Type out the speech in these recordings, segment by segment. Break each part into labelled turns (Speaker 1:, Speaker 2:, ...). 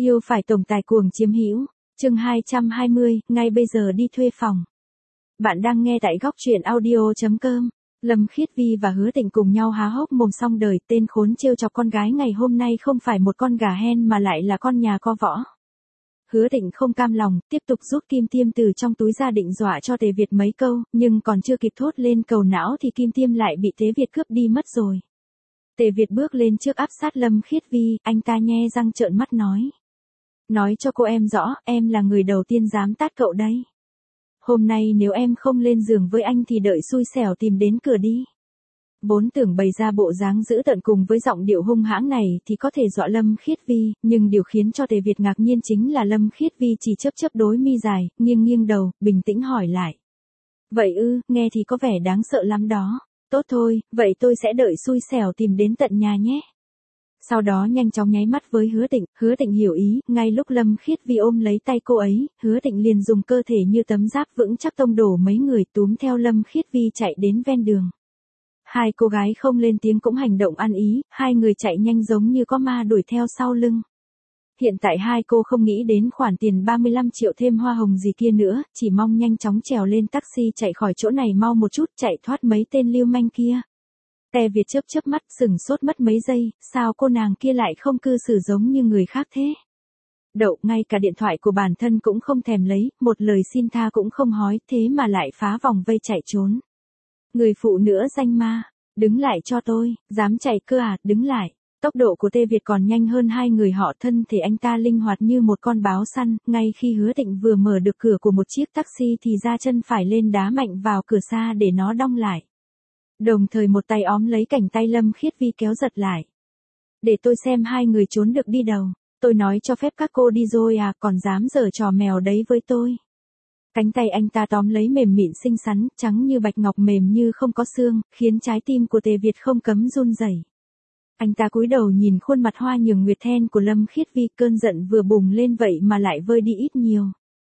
Speaker 1: Yêu phải tổng tài cuồng chiếm hữu. Chương 220, ngay bây giờ đi thuê phòng. Bạn đang nghe tại góc truyện audio.com. Lâm Khiết Vi và Hứa Tịnh cùng nhau há hốc mồm xong đời, tên khốn trêu chọc con gái ngày hôm nay không phải một con gà hen mà lại là con nhà co võ. Hứa Tịnh không cam lòng, tiếp tục rút kim tiêm từ trong túi ra định dọa cho Tề Việt mấy câu, nhưng còn chưa kịp thốt lên cầu não thì kim tiêm lại bị Tề Việt cướp đi mất rồi. Tề Việt bước lên trước áp sát Lâm Khiết Vi, anh ta nhe răng trợn mắt nói. Nói cho cô em rõ, em là người đầu tiên dám tát cậu đấy. Hôm nay nếu em không lên giường với anh thì đợi xui xẻo tìm đến cửa đi. Vốn tưởng bày ra bộ dáng dữ tợn cùng với giọng điệu hung hãng này thì có thể dọa Lâm Khiết Vi, nhưng điều khiến cho Tề Việt ngạc nhiên chính là Lâm Khiết Vi chỉ chớp đôi mi dài, nghiêng nghiêng đầu, bình tĩnh hỏi lại. Vậy ư, nghe thì có vẻ đáng sợ lắm đó. Tốt thôi, vậy tôi sẽ đợi xui xẻo tìm đến tận nhà nhé. Sau đó nhanh chóng nháy mắt với Hứa Tịnh hiểu ý, ngay lúc Lâm Khiết Vi ôm lấy tay cô ấy, Hứa Tịnh liền dùng cơ thể như tấm giáp vững chắc tông đổ mấy người túm theo Lâm Khiết Vi chạy đến ven đường. Hai cô gái không lên tiếng cũng hành động ăn ý, hai người chạy nhanh giống như có ma đuổi theo sau lưng. Hiện tại hai cô không nghĩ đến khoản tiền 35 triệu thêm hoa hồng gì kia nữa, chỉ mong nhanh chóng trèo lên taxi chạy khỏi chỗ này mau một chút chạy thoát mấy tên lưu manh kia. Tề Việt chớp mắt sừng sốt mất mấy giây, sao cô nàng kia lại không cư xử giống như người khác thế? Đậu, ngay cả điện thoại của bản thân cũng không thèm lấy, một lời xin tha cũng không hói, thế mà lại phá vòng vây chạy trốn. Người phụ nữ danh ma, đứng lại cho tôi, dám chạy cơ à, đứng lại. Tốc độ của Tề Việt còn nhanh hơn hai người họ, thân thể anh ta linh hoạt như một con báo săn, ngay khi Hứa Tịnh vừa mở được cửa của một chiếc taxi thì ra chân phải lên đá mạnh vào cửa xa để nó đong lại. Đồng thời một tay óm lấy cánh tay Lâm Khiết Vi kéo giật lại. Để tôi xem hai người trốn được đi đâu. Tôi nói cho phép các cô đi rồi à, còn dám giở trò mèo đấy với tôi. Cánh tay anh ta tóm lấy mềm mịn xinh xắn, trắng như bạch ngọc mềm như không có xương, khiến trái tim của Tề Việt không cấm run rẩy. Anh ta cúi đầu nhìn khuôn mặt hoa nhường nguyệt then của Lâm Khiết Vi, cơn giận vừa bùng lên vậy mà lại vơi đi ít nhiều.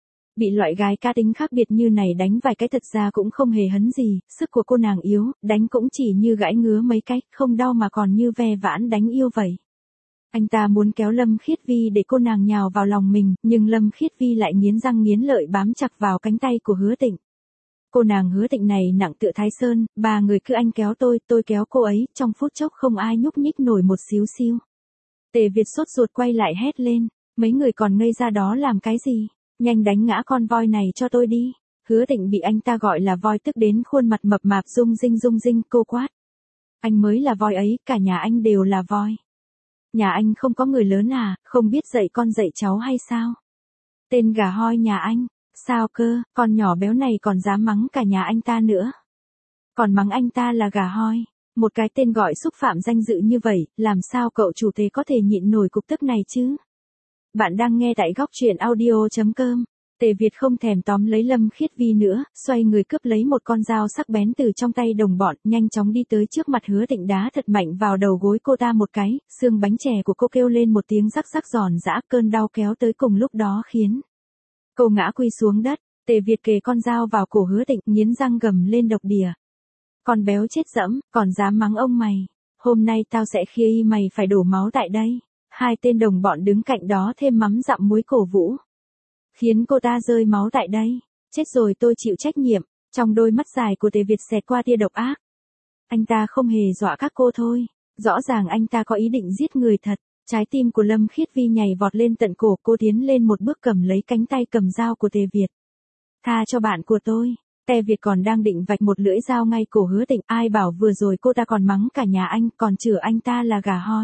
Speaker 1: Bị loại gái cá tính khác biệt như này đánh vài cái thật ra cũng không hề hấn gì, sức của cô nàng yếu, đánh cũng chỉ như gãi ngứa mấy cái, không đau mà còn như ve vãn đánh yêu vậy. Anh ta muốn kéo Lâm Khiết Vi để cô nàng nhào vào lòng mình, nhưng Lâm Khiết Vi lại nghiến răng nghiến lợi bám chặt vào cánh tay của Hứa Tịnh. Cô nàng Hứa Tịnh này nặng tựa Thái Sơn, ba người cứ anh kéo tôi kéo cô ấy, trong phút chốc không ai nhúc nhích nổi một xíu xiu. Tề Việt sốt ruột quay lại hét lên, mấy người còn ngây ra đó làm cái gì? Nhanh đánh ngã con voi này cho tôi đi. Hứa Tịnh bị anh ta gọi là voi tức đến khuôn mặt mập mạp rung rinh, cô quát. Anh mới là voi ấy, cả nhà anh đều là voi. Nhà anh không có người lớn à, không biết dạy con dạy cháu hay sao? Tên gà hoi nhà anh, sao cơ, con nhỏ béo này còn dám mắng cả nhà anh ta nữa. Còn mắng anh ta là gà hoi, một cái tên gọi xúc phạm danh dự như vậy, làm sao cậu chủ Tề có thể nhịn nổi cục tức này chứ? Bạn đang nghe tại góc truyện audio.com. Tề Việt không thèm tóm lấy Lâm Khiết Vi nữa, xoay người cướp lấy một con dao sắc bén từ trong tay đồng bọn, nhanh chóng đi tới trước mặt Hứa Tịnh đá thật mạnh vào đầu gối cô ta một cái, xương bánh chè của cô kêu lên một tiếng rắc rắc giòn giã, cơn đau kéo tới cùng lúc đó khiến cô ngã quỳ xuống đất. Tề Việt kề con dao vào cổ Hứa Tịnh, nghiến răng gầm lên độc đìa. Con béo chết dẫm, còn dám mắng ông mày. Hôm nay tao sẽ khiến mày phải đổ máu tại đây. Hai tên đồng bọn đứng cạnh đó thêm mắm dặm muối cổ vũ. Khiến cô ta rơi máu tại đây. Chết rồi tôi chịu trách nhiệm. Trong đôi mắt dài của Tề Việt xẹt qua tia độc ác. Anh ta không hề dọa các cô thôi. Rõ ràng anh ta có ý định giết người thật. Trái tim của Lâm Khiết Vi nhảy vọt lên tận cổ, cô tiến lên một bước cầm lấy cánh tay cầm dao của Tề Việt. Tha cho bạn của tôi. Tề Việt còn đang định vạch một lưỡi dao ngay cổ Hứa Tịnh, ai bảo vừa rồi cô ta còn mắng cả nhà anh, còn chửi anh ta là gà hoi.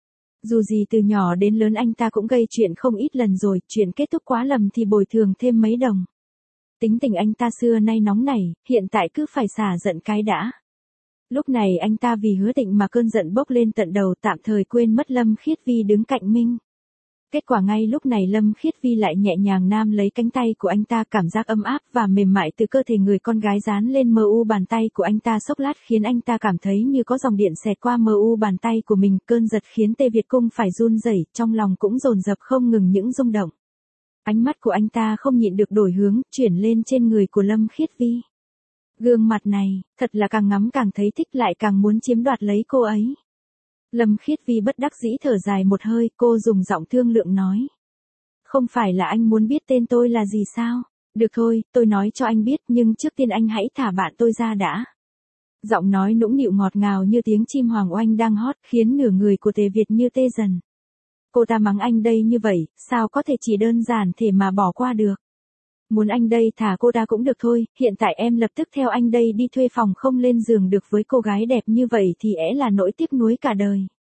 Speaker 1: Dù gì từ nhỏ đến lớn anh ta cũng gây chuyện không ít lần rồi, chuyện kết thúc quá lầm thì bồi thường thêm mấy đồng. Tính tình anh ta xưa nay nóng nảy, hiện tại cứ phải xả giận cái đã. Lúc này anh ta vì Hứa Tịnh mà cơn giận bốc lên tận đầu, tạm thời quên mất Lâm Khiết Vi đứng cạnh mình. Kết quả ngay lúc này Lâm Khiết Vi lại nhẹ nhàng nam lấy cánh tay của anh ta, cảm giác ấm áp và mềm mại từ cơ thể người con gái dán lên mờ u bàn tay của anh ta xốc lát khiến anh ta cảm thấy như có dòng điện xẹt qua mờ u bàn tay của mình, cơn giật khiến Tề Việt cung phải run rẩy, trong lòng cũng dồn dập không ngừng những rung động. Ánh mắt của anh ta không nhịn được đổi hướng, chuyển lên trên người của Lâm Khiết Vi. Gương mặt này, thật là càng ngắm càng thấy thích, lại càng muốn chiếm đoạt lấy cô ấy. Lâm Khiết Vi bất đắc dĩ thở dài một hơi, cô dùng giọng thương lượng nói. Không phải là anh muốn biết tên tôi là gì sao? Được thôi, tôi nói cho anh biết nhưng trước tiên anh hãy thả bạn tôi ra đã. Giọng nói nũng nịu ngọt ngào như tiếng chim hoàng oanh đang hót khiến nửa người của Tề Việt như tê dần. Cô ta mắng anh đây như vậy, sao có thể chỉ đơn giản thể mà bỏ qua được. Muốn anh đây thả cô ta cũng được thôi, hiện tại em lập tức theo anh đây đi thuê phòng, không lên giường được với cô gái đẹp như vậy thì là nỗi tiếc nuối cả đời.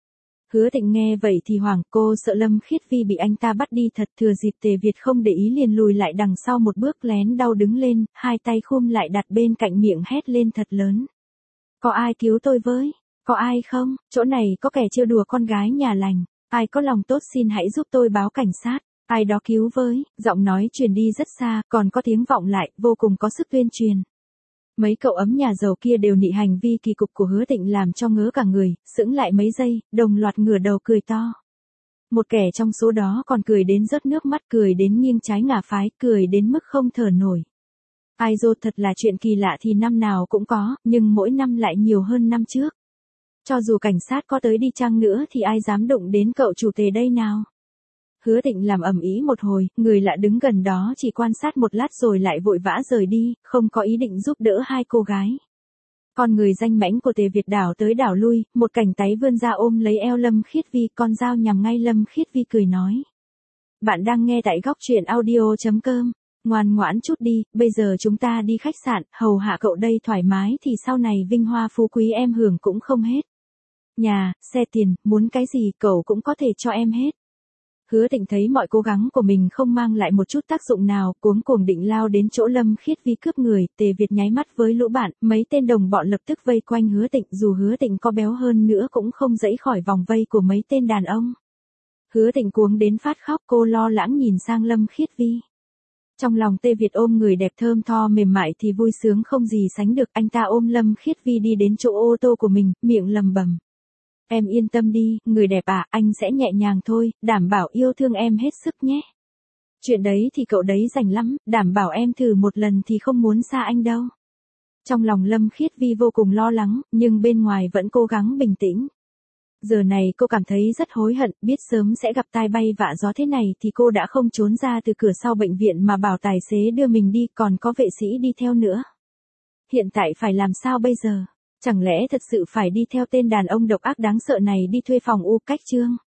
Speaker 1: Hứa Tịnh nghe vậy thì hoảng, cô sợ Lâm Khiết Vi bị anh ta bắt đi thật. Thừa dịp Tề Việt không để ý liền lùi lại đằng sau một bước, lén đau đứng lên, hai tay khum lại đặt bên cạnh miệng hét lên thật lớn. Có ai cứu tôi với? Có ai không? Chỗ này có kẻ trêu đùa con gái nhà lành. Ai có lòng tốt xin hãy giúp tôi báo cảnh sát. Ai đó cứu với. Giọng nói truyền đi rất xa, còn có tiếng vọng lại, vô cùng có sức tuyên truyền. Mấy cậu ấm nhà giàu kia đều nị hành vi kỳ cục của Hứa Tịnh làm cho ngớ cả người, sững lại mấy giây, đồng loạt ngửa đầu cười to. Một kẻ trong số đó còn cười đến rớt nước mắt, cười đến nghiêng trái ngả phái, cười đến mức không thở nổi. Ai dô, thật là chuyện kỳ lạ thì năm nào cũng có, nhưng mỗi năm lại nhiều hơn năm trước. Cho dù cảnh sát có tới đi chăng nữa thì ai dám đụng đến cậu chủ Tề đây nào. Hứa Tịnh làm ầm ĩ một hồi, người lạ đứng gần đó chỉ quan sát một lát rồi lại vội vã rời đi, không có ý định giúp đỡ hai cô gái. Con người danh mãnh của Tề Việt đảo tới đảo lui, một cảnh táy vươn ra ôm lấy eo Lâm Khiết Vi, con dao nhằm ngay Lâm Khiết Vi cười nói. Bạn đang nghe tại góc truyện audio.com. Ngoan ngoãn chút đi, bây giờ chúng ta đi khách sạn, hầu hạ cậu đây thoải mái thì sau này vinh hoa phú quý em hưởng cũng không hết. Nhà, xe, tiền, muốn cái gì cậu cũng có thể cho em hết. Hứa Tịnh thấy mọi cố gắng của mình không mang lại một chút tác dụng nào, cuống cuồng định lao đến chỗ Lâm Khiết Vi cướp người. Tề Việt nháy mắt với lũ bạn, mấy tên đồng bọn lập tức vây quanh Hứa Tịnh, dù Hứa Tịnh có béo hơn nữa cũng không dãy khỏi vòng vây của mấy tên đàn ông. Hứa Tịnh cuống đến phát khóc, cô lo lắng nhìn sang Lâm Khiết Vi. Trong lòng Tề Việt ôm người đẹp thơm tho mềm mại thì vui sướng không gì sánh được, anh ta ôm Lâm Khiết Vi đi đến chỗ ô tô của mình, miệng lầm bầm. Em yên tâm đi, người đẹp à, anh sẽ nhẹ nhàng thôi, đảm bảo yêu thương em hết sức nhé. Chuyện đấy thì cậu đấy rành lắm, đảm bảo em thử một lần thì không muốn xa anh đâu. Trong lòng Lâm Khiết Vi vô cùng lo lắng, nhưng bên ngoài vẫn cố gắng bình tĩnh. Giờ này cô cảm thấy rất hối hận, biết sớm sẽ gặp tai bay vạ gió thế này thì cô đã không trốn ra từ cửa sau bệnh viện mà bảo tài xế đưa mình đi, còn có vệ sĩ đi theo nữa. Hiện tại phải làm sao bây giờ? Chẳng lẽ thật sự phải đi theo tên đàn ông độc ác đáng sợ này đi thuê phòng u cách chương?